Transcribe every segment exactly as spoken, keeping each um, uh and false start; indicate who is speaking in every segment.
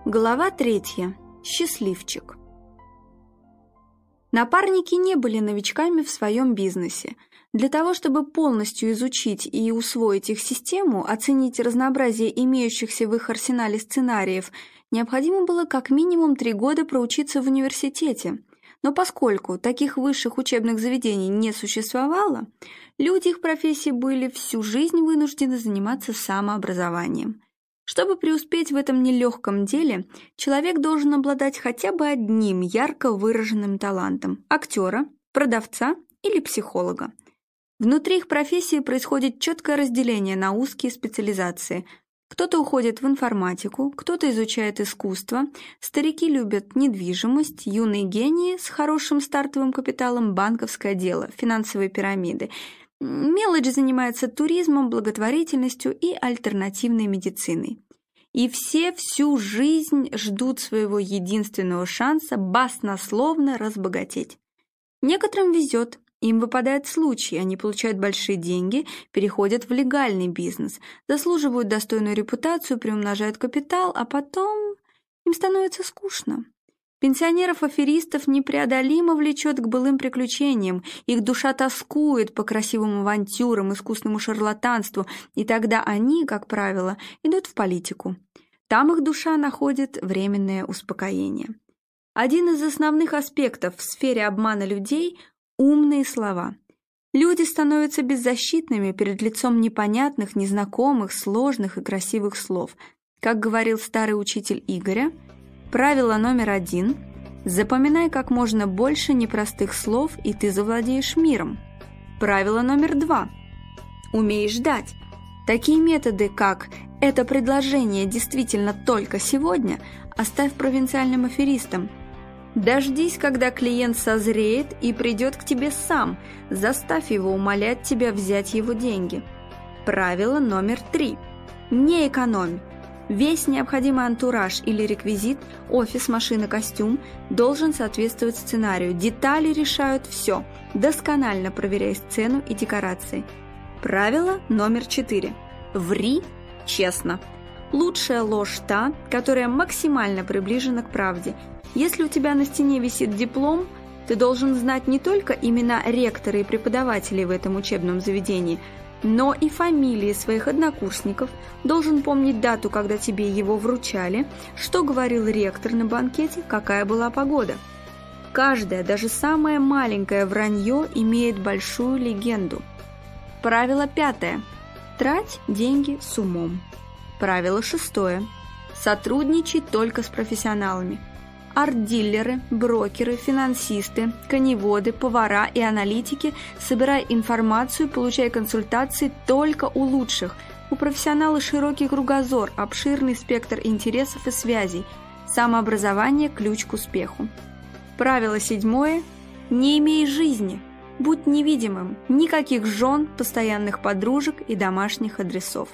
Speaker 1: Глава третья. Счастливчик. Напарники не были новичками в своем бизнесе. Для того, чтобы полностью изучить и усвоить их систему, оценить разнообразие имеющихся в их арсенале сценариев, необходимо было как минимум три года проучиться в университете. Но поскольку таких высших учебных заведений не существовало, люди их профессии были всю жизнь вынуждены заниматься самообразованием. Чтобы преуспеть в этом нелегком деле, человек должен обладать хотя бы одним ярко выраженным талантом – актера, продавца или психолога. Внутри их профессии происходит четкое разделение на узкие специализации. Кто-то уходит в информатику, кто-то изучает искусство, старики любят недвижимость, юные гении с хорошим стартовым капиталом – банковское дело, финансовые пирамиды – мелочь занимается туризмом, благотворительностью и альтернативной медициной. И все всю жизнь ждут своего единственного шанса баснословно разбогатеть. Некоторым везет, им выпадает случай, они получают большие деньги, переходят в легальный бизнес, заслуживают достойную репутацию, приумножают капитал, а потом им становится скучно. Пенсионеров-аферистов непреодолимо влечет к былым приключениям, их душа тоскует по красивым авантюрам, искусному шарлатанству, и тогда они, как правило, идут в политику. Там их душа находит временное успокоение. Один из основных аспектов в сфере обмана людей – умные слова. Люди становятся беззащитными перед лицом непонятных, незнакомых, сложных и красивых слов. Как говорил старый учитель Игоря, правило номер один – запоминай как можно больше непростых слов, и ты завладеешь миром. Правило номер два – умей ждать. Такие методы, как «это предложение действительно только сегодня», оставь провинциальным аферистам. Дождись, когда клиент созреет и придет к тебе сам, заставь его умолять тебя взять его деньги. Правило номер три – не экономь. Весь необходимый антураж или реквизит, офис, машина, костюм должен соответствовать сценарию. Детали решают все. Досконально проверяй сцену и декорации. Правило номер четыре. Ври честно. Лучшая ложь та, которая максимально приближена к правде. Если у тебя на стене висит диплом, ты должен знать не только имена ректора и преподавателей в этом учебном заведении, но и фамилии своих однокурсников, должен помнить дату, когда тебе его вручали, что говорил ректор на банкете, какая была погода. Каждое, даже самое маленькое вранье имеет большую легенду. Правило пятое. Трать деньги с умом. Правило шестое. Сотрудничай только с профессионалами. Арт-дилеры, брокеры, финансисты, коневоды, повара и аналитики, собирай информацию, получай консультации только у лучших. У профессионала широкий кругозор, обширный спектр интересов и связей. Самообразование – ключ к успеху. Правило седьмое. Не имей жизни. Будь невидимым. Никаких жен, постоянных подружек и домашних адресов.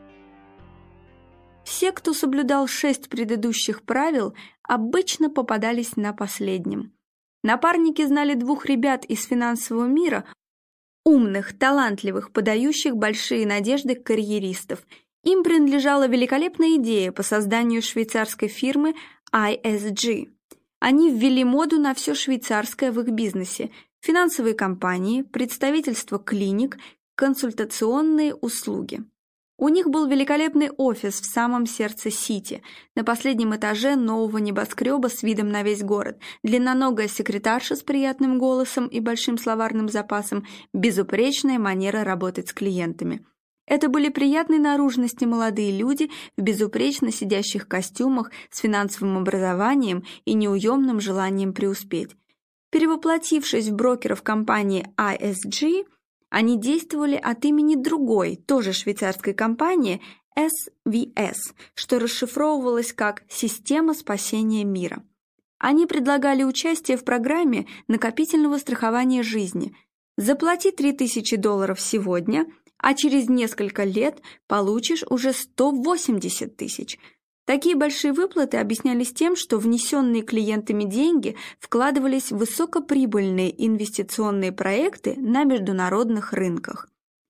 Speaker 1: Все, кто соблюдал шесть предыдущих правил, обычно попадались на последнем. Напарники знали двух ребят из финансового мира, умных, талантливых, подающих большие надежды карьеристов. Им принадлежала великолепная идея по созданию швейцарской фирмы ай эс джи. Они ввели моду на все швейцарское в их бизнесе – финансовые компании, представительство клиник, консультационные услуги. У них был великолепный офис в самом сердце Сити, на последнем этаже нового небоскреба с видом на весь город, длинноногая секретарша с приятным голосом и большим словарным запасом, безупречная манера работать с клиентами. Это были приятной наружности молодые люди в безупречно сидящих костюмах с финансовым образованием и неуемным желанием преуспеть. Перевоплотившись в брокеров компании ай эс джи, они действовали от имени другой, тоже швейцарской компании, эс ви эс, что расшифровывалось как «Система спасения мира». Они предлагали участие в программе накопительного страхования жизни. Заплати три тысячи долларов сегодня, а через несколько лет получишь уже сто восемьдесят тысяч. Такие большие выплаты объяснялись тем, что внесенные клиентами деньги вкладывались в высокоприбыльные инвестиционные проекты на международных рынках.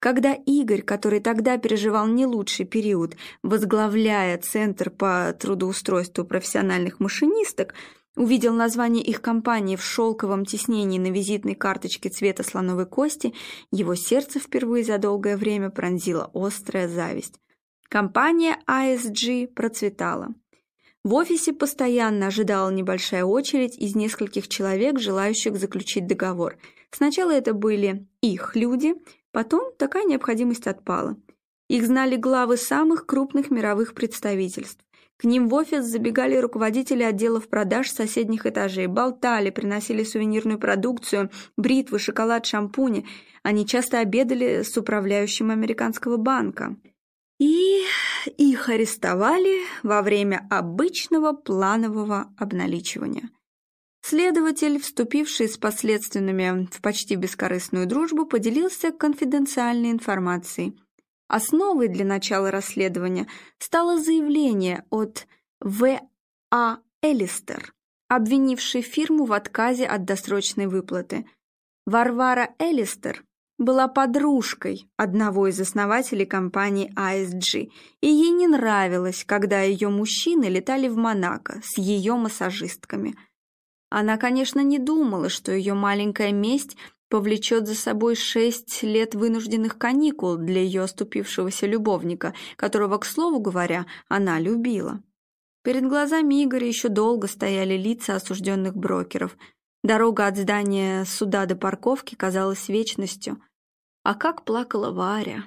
Speaker 1: Когда Игорь, который тогда переживал не лучший период, возглавляя Центр по трудоустройству профессиональных машинисток, увидел название их компании в шелковом тиснении на визитной карточке цвета слоновой кости, его сердце впервые за долгое время пронзила острая зависть. Компания ай эс джи процветала. В офисе постоянно ожидала небольшая очередь из нескольких человек, желающих заключить договор. Сначала это были их люди, потом такая необходимость отпала. Их знали главы самых крупных мировых представительств. К ним в офис забегали руководители отделов продаж соседних этажей, болтали, приносили сувенирную продукцию, бритвы, шоколад, шампуни. Они часто обедали с управляющим американского банка. И их арестовали во время обычного планового обналичивания. Следователь, вступивший с подследственными в почти бескорыстную дружбу, поделился конфиденциальной информацией. Основой для начала расследования стало заявление от В А Элистер, обвинившей фирму в отказе от досрочной выплаты. Варвара Элистер была подружкой одного из основателей компании ай эс джи, и ей не нравилось, когда ее мужчины летали в Монако с ее массажистками. Она, конечно, не думала, что ее маленькая месть повлечет за собой шесть лет вынужденных каникул для ее оступившегося любовника, которого, к слову говоря, она любила. Перед глазами Игоря еще долго стояли лица осужденных брокеров. Дорога от здания суда до парковки казалась вечностью. А как плакала Варя!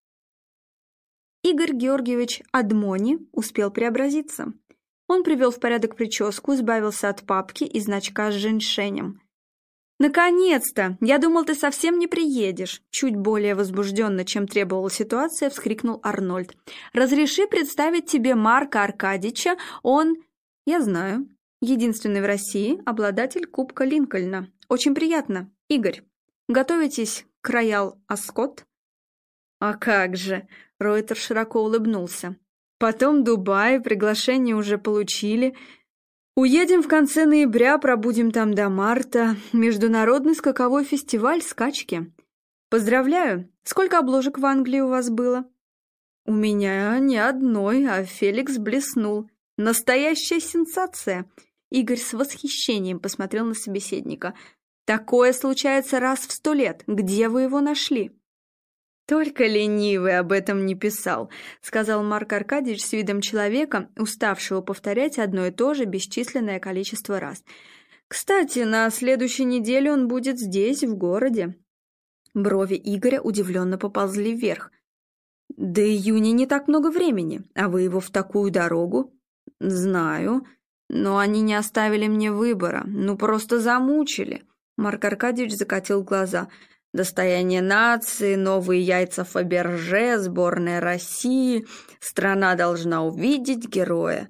Speaker 1: Игорь Георгиевич Адмони успел преобразиться. Он привел в порядок прическу, избавился от папки и значка с женьшенем. «Наконец-то! Я думал, ты совсем не приедешь!» Чуть более возбужденно, чем требовала ситуация, вскрикнул Арнольд. «Разреши представить тебе Марка Аркадьича, он...» «Я знаю. Единственный в России обладатель Кубка Линкольна. Очень приятно. Игорь, готовитесь к Роял Аскот?» «А как же!» — Ройтер широко улыбнулся. «Потом Дубай, приглашение уже получили. Уедем в конце ноября, пробудем там до марта. Международный скаковой фестиваль скачки. Поздравляю! Сколько обложек в Англии у вас было?» «У меня ни одной, а Феликс блеснул. Настоящая сенсация!» Игорь с восхищением посмотрел на собеседника. «Такое случается раз в сто лет. Где вы его нашли?» «Только ленивый об этом не писал», — сказал Марк Аркадьевич с видом человека, уставшего повторять одно и то же бесчисленное количество раз. «Кстати, на следующей неделе он будет здесь, в городе». Брови Игоря удивленно поползли вверх. «До июня не так много времени, а вы его в такую дорогу?» «Знаю, но они не оставили мне выбора, ну просто замучили». Марк Аркадьевич закатил глаза. «Достояние нации, новые яйца Фаберже, сборная России. Страна должна увидеть героя.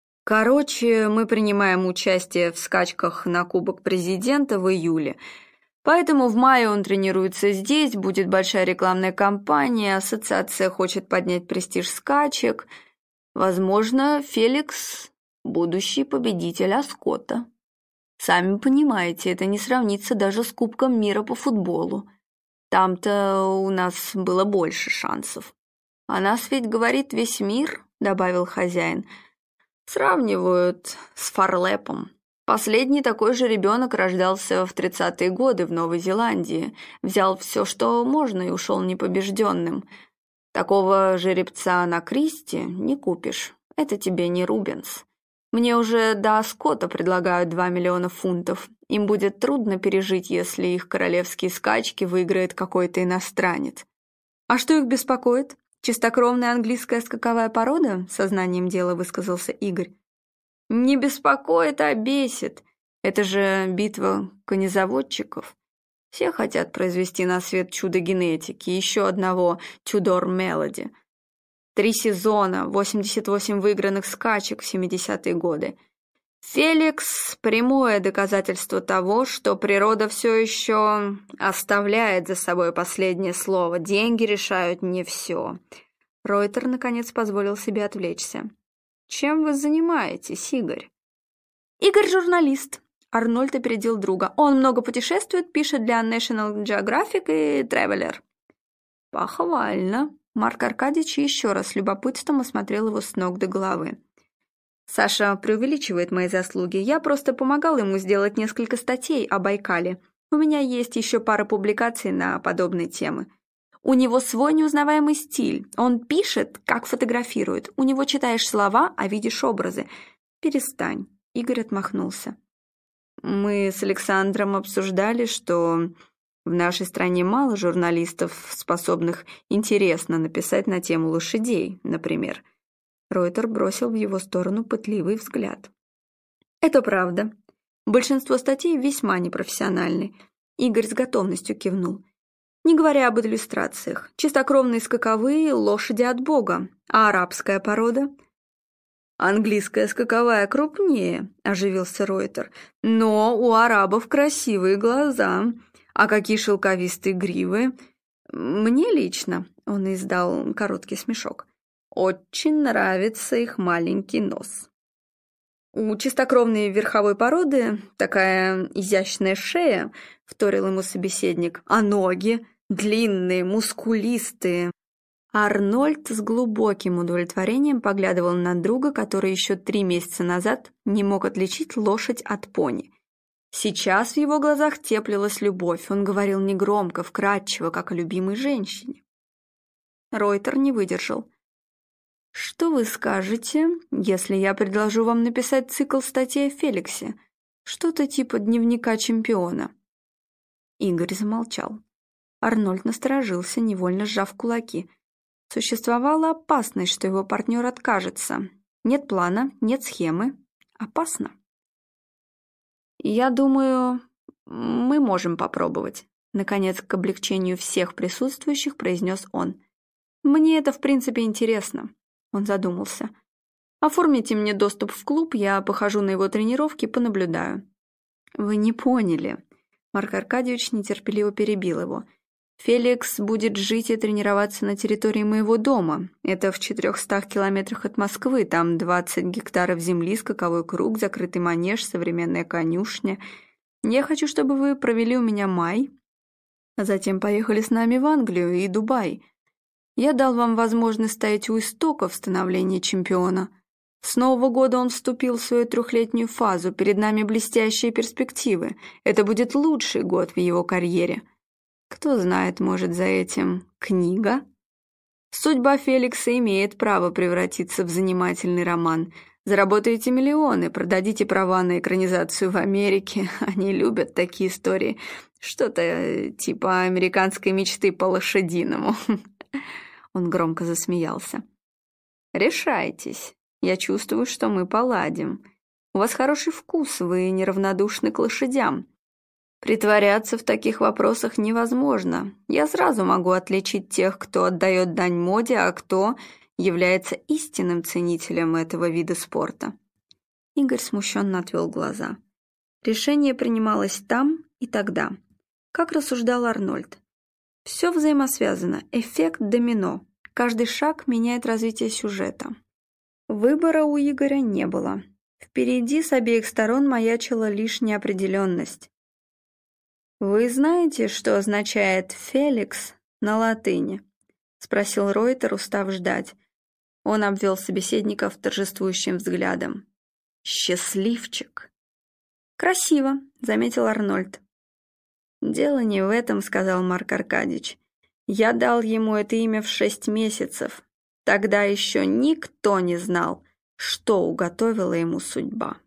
Speaker 1: Короче, мы принимаем участие в скачках на Кубок Президента в июле. Поэтому в мае он тренируется здесь, будет большая рекламная кампания, ассоциация хочет поднять престиж скачек. Возможно, Феликс – будущий победитель Аскота. Сами понимаете, это не сравнится даже с Кубком мира по футболу. Там-то у нас было больше шансов. А нас ведь говорит весь мир», — добавил хозяин. «Сравнивают с Фарлепом. Последний такой же ребенок рождался в тридцатые годы в Новой Зеландии, взял все, что можно, и ушел непобежденным. Такого жеребца на Кристи не купишь, это тебе не Рубенс. Мне уже до Аскота предлагают два миллиона фунтов. Им будет трудно пережить, если их королевские скачки выиграет какой-то иностранец». «А что их беспокоит? Чистокровная английская скаковая порода?» — сознанием дела высказался Игорь. «Не беспокоит, а бесит. Это же битва конезаводчиков. Все хотят произвести на свет чудо генетики, еще одного Тюдор Мелоди. Три сезона, восемьдесят восемь выигранных скачек в семидесятые годы. Феликс – прямое доказательство того, что природа все еще оставляет за собой последнее слово. Деньги решают не все». Ройтер, наконец, позволил себе отвлечься. «Чем вы занимаетесь, Игорь?» «Игорь – журналист». Арнольд опередил друга. «Он много путешествует, пишет для National Geographic и Traveler». Похвально. Марк Аркадьевич еще раз с любопытством осмотрел его с ног до головы. Саша преувеличивает мои заслуги. Я просто помогал ему сделать несколько статей о Байкале. У меня есть еще пара публикаций на подобные темы. У него свой неузнаваемый стиль. Он пишет, как фотографирует. У него читаешь слова, а видишь образы. Перестань. Игорь отмахнулся. Мы с Александром обсуждали, что в нашей стране мало журналистов, способных интересно написать на тему лошадей, например. Ройтер бросил в его сторону пытливый взгляд. Это правда. Большинство статей весьма непрофессиональны. Игорь с готовностью кивнул. Не говоря об иллюстрациях. Чистокровные скаковые лошади от бога. А арабская порода? Английская скаковая крупнее, оживился Ройтер. Но у арабов красивые глаза. А какие шелковистые гривы. Мне лично, он издал короткий смешок, очень нравится их маленький нос. У чистокровной верховой породы такая изящная шея, вторил ему собеседник, а ноги длинные, мускулистые. Арнольд с глубоким удовлетворением поглядывал на друга, который еще три месяца назад не мог отличить лошадь от пони. Сейчас в его глазах теплилась любовь, он говорил негромко, вкрадчиво, как о любимой женщине. Ройтер не выдержал. «Что вы скажете, если я предложу вам написать цикл статей о Феликсе? Что-то типа дневника чемпиона?» Игорь замолчал. Арнольд насторожился, невольно сжав кулаки. Существовала опасность, что его партнер откажется. Нет плана, нет схемы. Опасно. «Я думаю, мы можем попробовать», — наконец, к облегчению всех присутствующих произнес он. «Мне это, в принципе, интересно». Он задумался. «Оформите мне доступ в клуб, я похожу на его тренировки, понаблюдаю». «Вы не поняли». Марк Аркадьевич нетерпеливо перебил его. «Феликс будет жить и тренироваться на территории моего дома. Это в четырехстах километрах от Москвы. Там двадцать гектаров земли, скаковой круг, закрытый манеж, современная конюшня. Я хочу, чтобы вы провели у меня май, а затем поехали с нами в Англию и Дубай. Я дал вам возможность стоять у истоков становления чемпиона. С Нового года он вступил в свою трехлетнюю фазу. Перед нами блестящие перспективы. Это будет лучший год в его карьере. Кто знает, может, за этим книга? Судьба Феликса имеет право превратиться в занимательный роман. Заработаете миллионы, продадите права на экранизацию в Америке. Они любят такие истории. Что-то типа американской мечты по-лошадиному». Он громко засмеялся. «Решайтесь. Я чувствую, что мы поладим. У вас хороший вкус, вы неравнодушны к лошадям. Притворяться в таких вопросах невозможно. Я сразу могу отличить тех, кто отдает дань моде, а кто является истинным ценителем этого вида спорта». Игорь смущенно отвел глаза. Решение принималось там и тогда. Как рассуждал Арнольд. Все взаимосвязано, эффект домино. Каждый шаг меняет развитие сюжета. Выбора у Игоря не было. Впереди с обеих сторон маячила лишь неопределенность. «Вы знаете, что означает «Феликс» на латыни?» — спросил Ройтер, устав ждать. Он обвел собеседников торжествующим взглядом. «Счастливчик!» «Красиво», — заметил Арнольд. «Дело не в этом», — сказал Марк Аркадьевич. «Я дал ему это имя в шесть месяцев. Тогда еще никто не знал, что уготовила ему судьба».